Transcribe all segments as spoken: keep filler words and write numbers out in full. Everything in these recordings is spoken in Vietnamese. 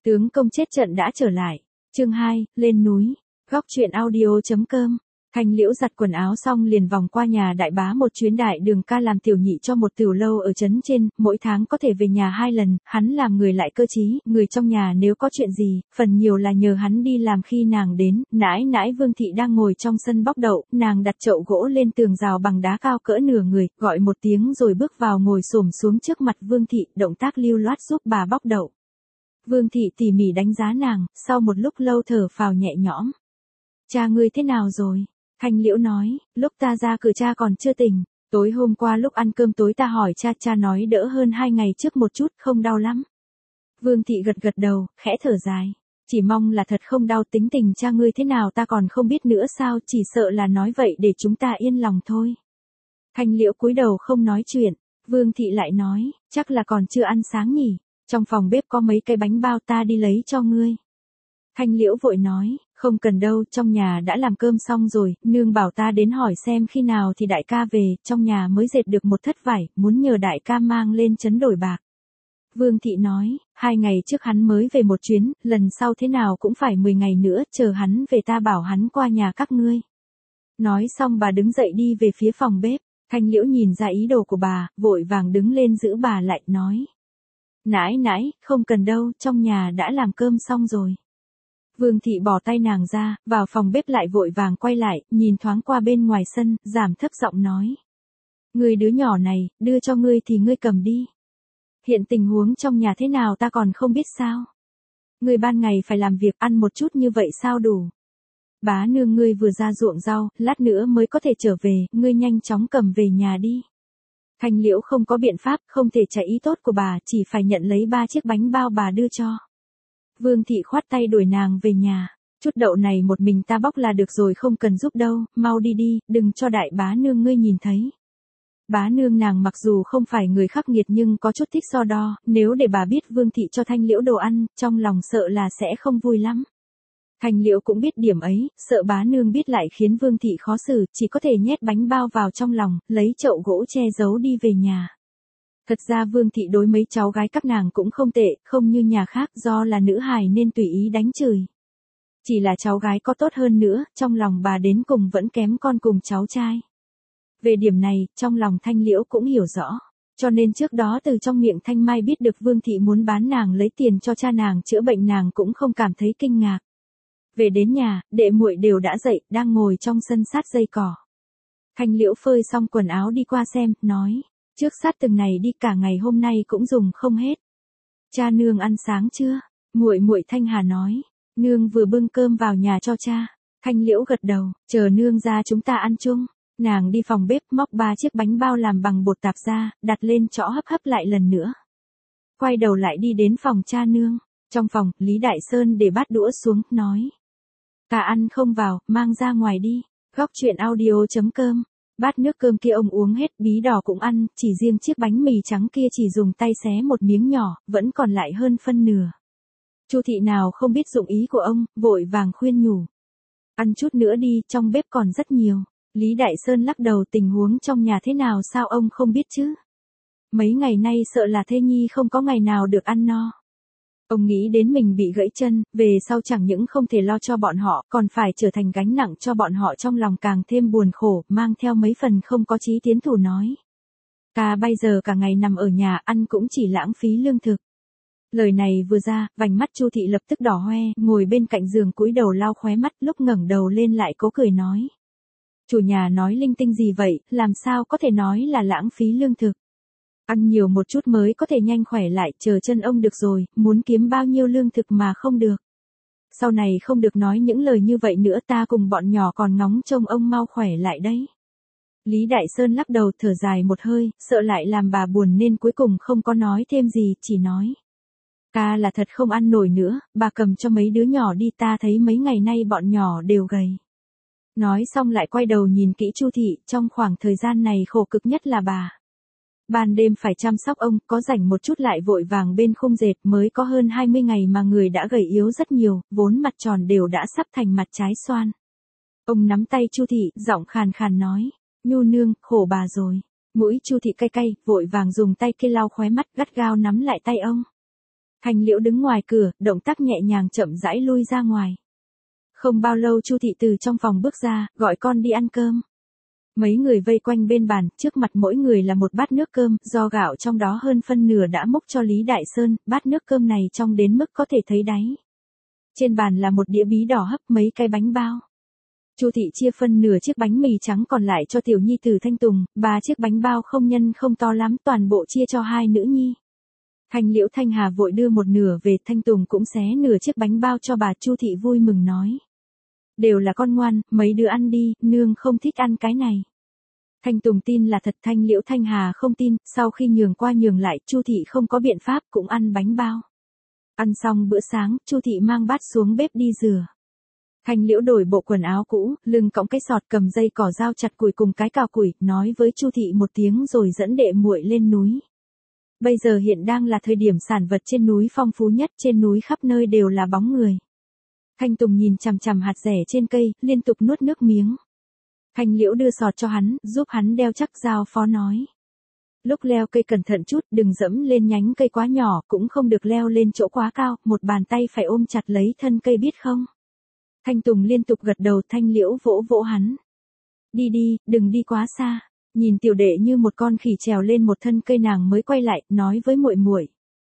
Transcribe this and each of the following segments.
Tướng công chết trận đã trở lại. Chương hai, lên núi. Góc truyện audio.com. Thanh Liễu giặt quần áo xong liền vòng qua nhà đại bá một chuyến đại đường ca làm tiểu nhị cho một tiểu lâu ở trấn trên, mỗi tháng có thể về nhà hai lần, hắn làm người lại cơ trí, người trong nhà nếu có chuyện gì, phần nhiều là nhờ hắn đi làm khi nàng đến. Nãi nãi Vương Thị đang ngồi trong sân bóc đậu, nàng đặt chậu gỗ lên tường rào bằng đá cao cỡ nửa người, gọi một tiếng rồi bước vào ngồi xổm xuống trước mặt Vương Thị, động tác lưu loát giúp bà bóc đậu. Vương Thị tỉ mỉ đánh giá nàng, sau một lúc lâu thở phào nhẹ nhõm. Cha ngươi thế nào rồi? Thanh Liễu nói, lúc ta ra cửa cha còn chưa tỉnh, tối hôm qua lúc ăn cơm tối ta hỏi cha, cha nói đỡ hơn hai ngày trước một chút, không đau lắm. Vương Thị gật gật đầu, khẽ thở dài, chỉ mong là thật không đau. Tính tình cha ngươi thế nào ta còn không biết nữa sao, chỉ sợ là nói vậy để chúng ta yên lòng thôi. Thanh Liễu cúi đầu không nói chuyện, Vương Thị lại nói, chắc là còn chưa ăn sáng nhỉ, trong phòng bếp có mấy cái bánh bao ta đi lấy cho ngươi. Thanh Liễu vội nói, không cần đâu, trong nhà đã làm cơm xong rồi, nương bảo ta đến hỏi xem khi nào thì đại ca về, trong nhà mới dệt được một thất vải, muốn nhờ đại ca mang lên trấn đổi bạc. Vương Thị nói, hai ngày trước hắn mới về một chuyến, lần sau thế nào cũng phải mười ngày nữa, chờ hắn về ta bảo hắn qua nhà các ngươi. Nói xong bà đứng dậy đi về phía phòng bếp, Thanh Liễu nhìn ra ý đồ của bà, vội vàng đứng lên giữ bà lại, nói. Nãi nãi, không cần đâu, trong nhà đã làm cơm xong rồi. Vương Thị bỏ tay nàng ra, vào phòng bếp lại vội vàng quay lại, nhìn thoáng qua bên ngoài sân, giảm thấp giọng nói. Người đứa nhỏ này, đưa cho ngươi thì ngươi cầm đi. Hiện tình huống trong nhà thế nào ta còn không biết sao. Ngươi ban ngày phải làm việc ăn một chút như vậy sao đủ. Bá nương ngươi vừa ra ruộng rau, lát nữa mới có thể trở về, ngươi nhanh chóng cầm về nhà đi. Thanh Liễu không có biện pháp, không thể chạy ý tốt của bà, chỉ phải nhận lấy ba chiếc bánh bao bà đưa cho. Vương Thị khoát tay đuổi nàng về nhà, chút đậu này một mình ta bóc là được rồi, không cần giúp đâu, mau đi đi, đừng cho đại bá nương ngươi nhìn thấy. Bá nương nàng mặc dù không phải người khắc nghiệt nhưng có chút thích so đo, nếu để bà biết Vương Thị cho Thanh Liễu đồ ăn, trong lòng sợ là sẽ không vui lắm. Thanh Liễu cũng biết điểm ấy, sợ bá nương biết lại khiến Vương Thị khó xử, chỉ có thể nhét bánh bao vào trong lòng, lấy chậu gỗ che giấu đi về nhà. Thật ra Vương Thị đối mấy cháu gái các nàng cũng không tệ, không như nhà khác, do là nữ hài nên tùy ý đánh chửi. Chỉ là cháu gái có tốt hơn nữa, trong lòng bà đến cùng vẫn kém con cùng cháu trai. Về điểm này, trong lòng Thanh Liễu cũng hiểu rõ, cho nên trước đó từ trong miệng Thanh Mai biết được Vương Thị muốn bán nàng lấy tiền cho cha nàng chữa bệnh nàng cũng không cảm thấy kinh ngạc. Về đến nhà, đệ muội đều đã dậy, đang ngồi trong sân sát dây cỏ. Thanh Liễu phơi xong quần áo đi qua xem, nói. Trước sát từng này đi cả ngày hôm nay cũng dùng không hết. Cha nương ăn sáng chưa? Muội muội Thanh Hà nói. Nương vừa bưng cơm vào nhà cho cha. Thanh Liễu gật đầu, chờ nương ra chúng ta ăn chung. Nàng đi phòng bếp móc ba chiếc bánh bao làm bằng bột tạp ra, đặt lên chõ hấp hấp lại lần nữa. Quay đầu lại đi đến phòng cha nương. Trong phòng, Lý Đại Sơn để bát đũa xuống, nói. Cả ăn không vào, mang ra ngoài đi. Góc truyện audio.com. Bát nước cơm kia ông uống hết, bí đỏ cũng ăn, chỉ riêng chiếc bánh mì trắng kia chỉ dùng tay xé một miếng nhỏ, vẫn còn lại hơn phân nửa. Chu Thị nào không biết dụng ý của ông, vội vàng khuyên nhủ. Ăn chút nữa đi, trong bếp còn rất nhiều. Lý Đại Sơn lắc đầu, tình huống trong nhà thế nào sao ông không biết chứ? Mấy ngày nay sợ là thê nhi không có ngày nào được ăn no. Ông nghĩ đến mình bị gãy chân, về sau chẳng những không thể lo cho bọn họ, còn phải trở thành gánh nặng cho bọn họ, trong lòng càng thêm buồn khổ, mang theo mấy phần không có chí tiến thủ nói. Ca bây giờ cả ngày nằm ở nhà, ăn cũng chỉ lãng phí lương thực. Lời này vừa ra, vành mắt Chu Thị lập tức đỏ hoe, ngồi bên cạnh giường cúi đầu lau khóe mắt, lúc ngẩng đầu lên lại cố cười nói. Chủ nhà nói linh tinh gì vậy, làm sao có thể nói là lãng phí lương thực. Ăn nhiều một chút mới có thể nhanh khỏe lại, chờ chân ông được rồi, muốn kiếm bao nhiêu lương thực mà không được. Sau này không được nói những lời như vậy nữa, ta cùng bọn nhỏ còn ngóng trông ông mau khỏe lại đấy. Lý Đại Sơn lắc đầu thở dài một hơi, sợ lại làm bà buồn nên cuối cùng không có nói thêm gì, chỉ nói. Ca là thật không ăn nổi nữa, bà cầm cho mấy đứa nhỏ đi, ta thấy mấy ngày nay bọn nhỏ đều gầy. Nói xong lại quay đầu nhìn kỹ Chu Thị, trong khoảng thời gian này khổ cực nhất là bà. Ban đêm phải chăm sóc ông, có rảnh một chút lại vội vàng bên khung dệt, mới có hơn hai mươi ngày mà người đã gầy yếu rất nhiều, vốn mặt tròn đều đã sắp thành mặt trái xoan. Ông nắm tay Chu Thị, giọng khàn khàn nói, Nhu nương, khổ bà rồi. Mũi Chu Thị cay cay, vội vàng dùng tay kia lau khóe mắt, gắt gao nắm lại tay ông. Thanh Liễu đứng ngoài cửa, động tác nhẹ nhàng chậm rãi lui ra ngoài. Không bao lâu Chu thị từ trong phòng bước ra, gọi con đi ăn cơm. Mấy người vây quanh bên bàn, trước mặt mỗi người là một bát nước cơm, do gạo trong đó hơn phân nửa đã múc cho Lý Đại Sơn, bát nước cơm này trong đến mức có thể thấy đáy. Trên bàn là một đĩa bí đỏ hấp, mấy cái bánh bao. Chu thị chia phân nửa chiếc bánh mì trắng còn lại cho tiểu nhi tử Thanh Tùng, ba chiếc bánh bao không nhân không to lắm, toàn bộ chia cho hai nữ nhi. Thanh Liễu Thanh Hà vội đưa một nửa về, Thanh Tùng cũng xé nửa chiếc bánh bao cho bà. Chu thị vui mừng nói: đều là con ngoan, mấy đứa ăn đi, nương không thích ăn cái này. Thanh Tùng tin là thật, Thanh Liễu Thanh Hà không tin, sau khi nhường qua nhường lại, Chu thị không có biện pháp cũng ăn bánh bao. Ăn xong bữa sáng, Chu thị mang bát xuống bếp đi rửa. Thanh Liễu đổi bộ quần áo cũ, lưng cõng cái sọt, cầm dây cỏ dao chặt củi cùng cái cào củi, nói với Chu thị một tiếng rồi dẫn đệ muội lên núi. Bây giờ hiện đang là thời điểm sản vật trên núi phong phú nhất, trên núi khắp nơi đều là bóng người. Thanh Tùng nhìn chằm chằm hạt dẻ trên cây, liên tục nuốt nước miếng. Thanh Liễu đưa sọt cho hắn, giúp hắn đeo chắc, giao phó nói: lúc leo cây cẩn thận chút, đừng dẫm lên nhánh cây quá nhỏ, cũng không được leo lên chỗ quá cao, một bàn tay phải ôm chặt lấy thân cây biết không? Thanh Tùng liên tục gật đầu, Thanh Liễu vỗ vỗ hắn: đi đi, đừng đi quá xa. Nhìn tiểu đệ như một con khỉ trèo lên một thân cây, nàng mới quay lại, nói với muội muội: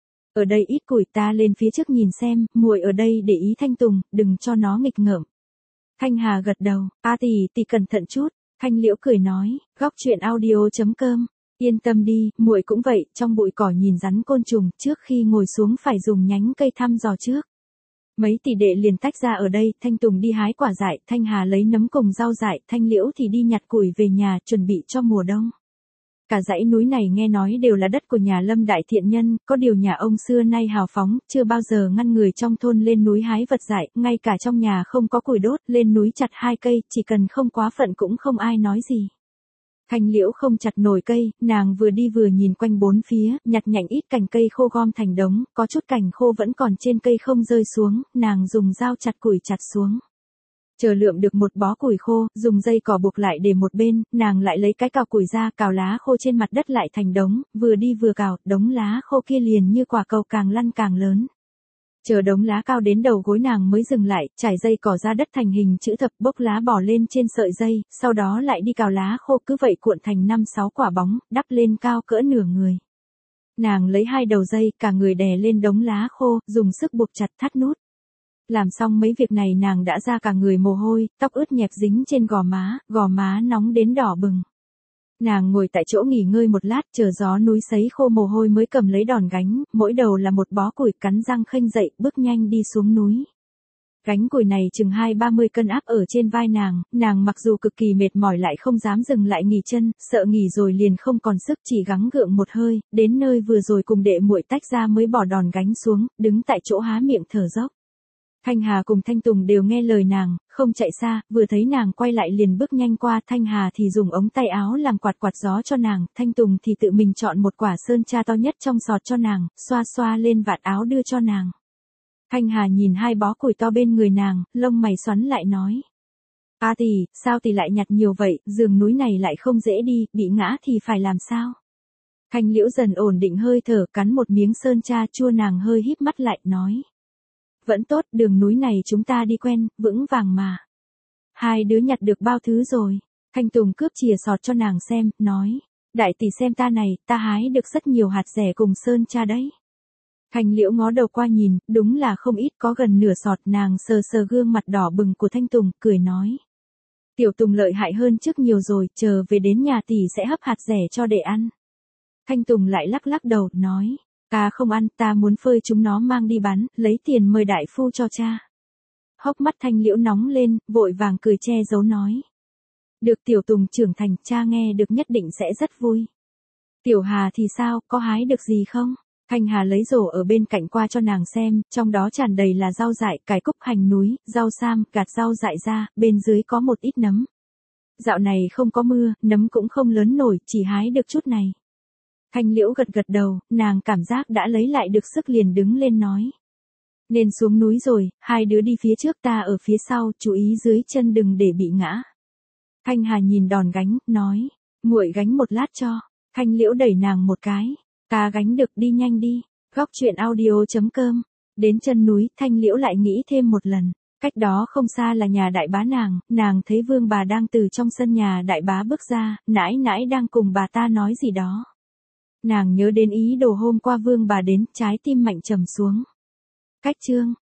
ở đây ít củi, ta lên phía trước nhìn xem, muội ở đây để ý Thanh Tùng, đừng cho nó nghịch ngợm. Thanh Hà gật đầu: a tỷ, tỷ cẩn thận chút. Thanh Liễu cười nói: góc truyện audio chấm com, yên tâm đi, muội cũng vậy, trong bụi cỏ nhìn rắn côn trùng, trước khi ngồi xuống phải dùng nhánh cây thăm dò trước. Mấy tỷ đệ liền tách ra ở đây, Thanh Tùng đi hái quả dại, Thanh Hà lấy nấm cùng rau dại, Thanh Liễu thì đi nhặt củi về nhà, chuẩn bị cho mùa đông. Cả dãy núi này nghe nói đều là đất của nhà Lâm đại thiện nhân, có điều nhà ông xưa nay hào phóng, chưa bao giờ ngăn người trong thôn lên núi hái vật dại, ngay cả trong nhà không có củi đốt, lên núi chặt hai cây, chỉ cần không quá phận cũng không ai nói gì. Thanh Liễu không chặt nổi cây, nàng vừa đi vừa nhìn quanh bốn phía, nhặt nhạnh ít cành cây khô gom thành đống, có chút cành khô vẫn còn trên cây không rơi xuống, nàng dùng dao chặt củi chặt xuống. Chờ lượm được một bó củi khô, dùng dây cỏ buộc lại để một bên, nàng lại lấy cái cào củi ra, cào lá khô trên mặt đất lại thành đống, vừa đi vừa cào, đống lá khô kia liền như quả cầu càng lăn càng lớn. Chờ đống lá cao đến đầu gối nàng mới dừng lại, trải dây cỏ ra đất thành hình chữ thập, bốc lá bỏ lên trên sợi dây, sau đó lại đi cào lá khô, cứ vậy cuộn thành năm sáu quả bóng, đắp lên cao cỡ nửa người. Nàng lấy hai đầu dây, cả người đè lên đống lá khô, dùng sức buộc chặt thắt nút. Làm xong mấy việc này nàng đã ra cả người mồ hôi, tóc ướt nhẹp dính trên gò má, gò má nóng đến đỏ bừng. Nàng ngồi tại chỗ nghỉ ngơi một lát, chờ gió núi sấy khô mồ hôi mới cầm lấy đòn gánh, mỗi đầu là một bó củi, cắn răng khênh dậy, bước nhanh đi xuống núi. Gánh củi này chừng hai ba mươi cân áp ở trên vai nàng, nàng mặc dù cực kỳ mệt mỏi lại không dám dừng lại nghỉ chân, sợ nghỉ rồi liền không còn sức, chỉ gắng gượng một hơi, đến nơi vừa rồi cùng đệ muội tách ra mới bỏ đòn gánh xuống, đứng tại chỗ há miệng thở dốc. Thanh Hà cùng Thanh Tùng đều nghe lời nàng, không chạy xa, vừa thấy nàng quay lại liền bước nhanh qua, Thanh Hà thì dùng ống tay áo làm quạt quạt gió cho nàng, Thanh Tùng thì tự mình chọn một quả sơn tra to nhất trong sọt cho nàng, xoa xoa lên vạt áo đưa cho nàng. Thanh Hà nhìn hai bó củi to bên người nàng, lông mày xoắn lại nói: a tỷ, sao tỷ lại nhặt nhiều vậy, giường núi này lại không dễ đi, bị ngã thì phải làm sao? Thanh Liễu dần ổn định hơi thở, cắn một miếng sơn tra chua, nàng hơi híp mắt lại, nói: vẫn tốt, đường núi này chúng ta đi quen, vững vàng mà. Hai đứa nhặt được bao thứ rồi? Thanh Tùng cướp chìa sọt cho nàng xem, nói: đại tỷ xem ta này, ta hái được rất nhiều hạt rẻ cùng sơn tra đấy. Thanh Liễu ngó đầu qua nhìn, đúng là không ít, có gần nửa sọt, nàng sờ sờ gương mặt đỏ bừng của Thanh Tùng, cười nói: tiểu Tùng lợi hại hơn trước nhiều rồi, chờ về đến nhà tỷ sẽ hấp hạt rẻ cho để ăn. Thanh Tùng lại lắc lắc đầu, nói: ta không ăn, ta muốn phơi chúng nó mang đi bán, lấy tiền mời đại phu cho cha. Hốc mắt Thanh Liễu nóng lên, vội vàng cười che giấu nói: được, tiểu Tùng trưởng thành, cha nghe được nhất định sẽ rất vui. Tiểu Hà thì sao, có hái được gì không? Thanh Hà lấy rổ ở bên cạnh qua cho nàng xem, trong đó tràn đầy là rau dại, cải cúc, hành núi, rau sam, gạt rau dại ra, bên dưới có một ít nấm. Dạo này không có mưa, nấm cũng không lớn nổi, chỉ hái được chút này. Thanh Liễu gật gật đầu, nàng cảm giác đã lấy lại được sức liền đứng lên nói: nên xuống núi rồi, hai đứa đi phía trước, ta ở phía sau, chú ý dưới chân đừng để bị ngã. Thanh Hà nhìn đòn gánh, nói: muội gánh một lát cho. Thanh Liễu đẩy nàng một cái: ta gánh được, đi nhanh đi. Góc truyện audio.com. Đến chân núi, Thanh Liễu lại nghĩ thêm một lần. Cách đó không xa là nhà đại bá nàng, nàng thấy Vương bà đang từ trong sân nhà đại bá bước ra, nãi nãi đang cùng bà ta nói gì đó. Nàng nhớ đến ý đồ hôm qua Vương bà đến, trái tim mạnh trầm xuống. Cách chương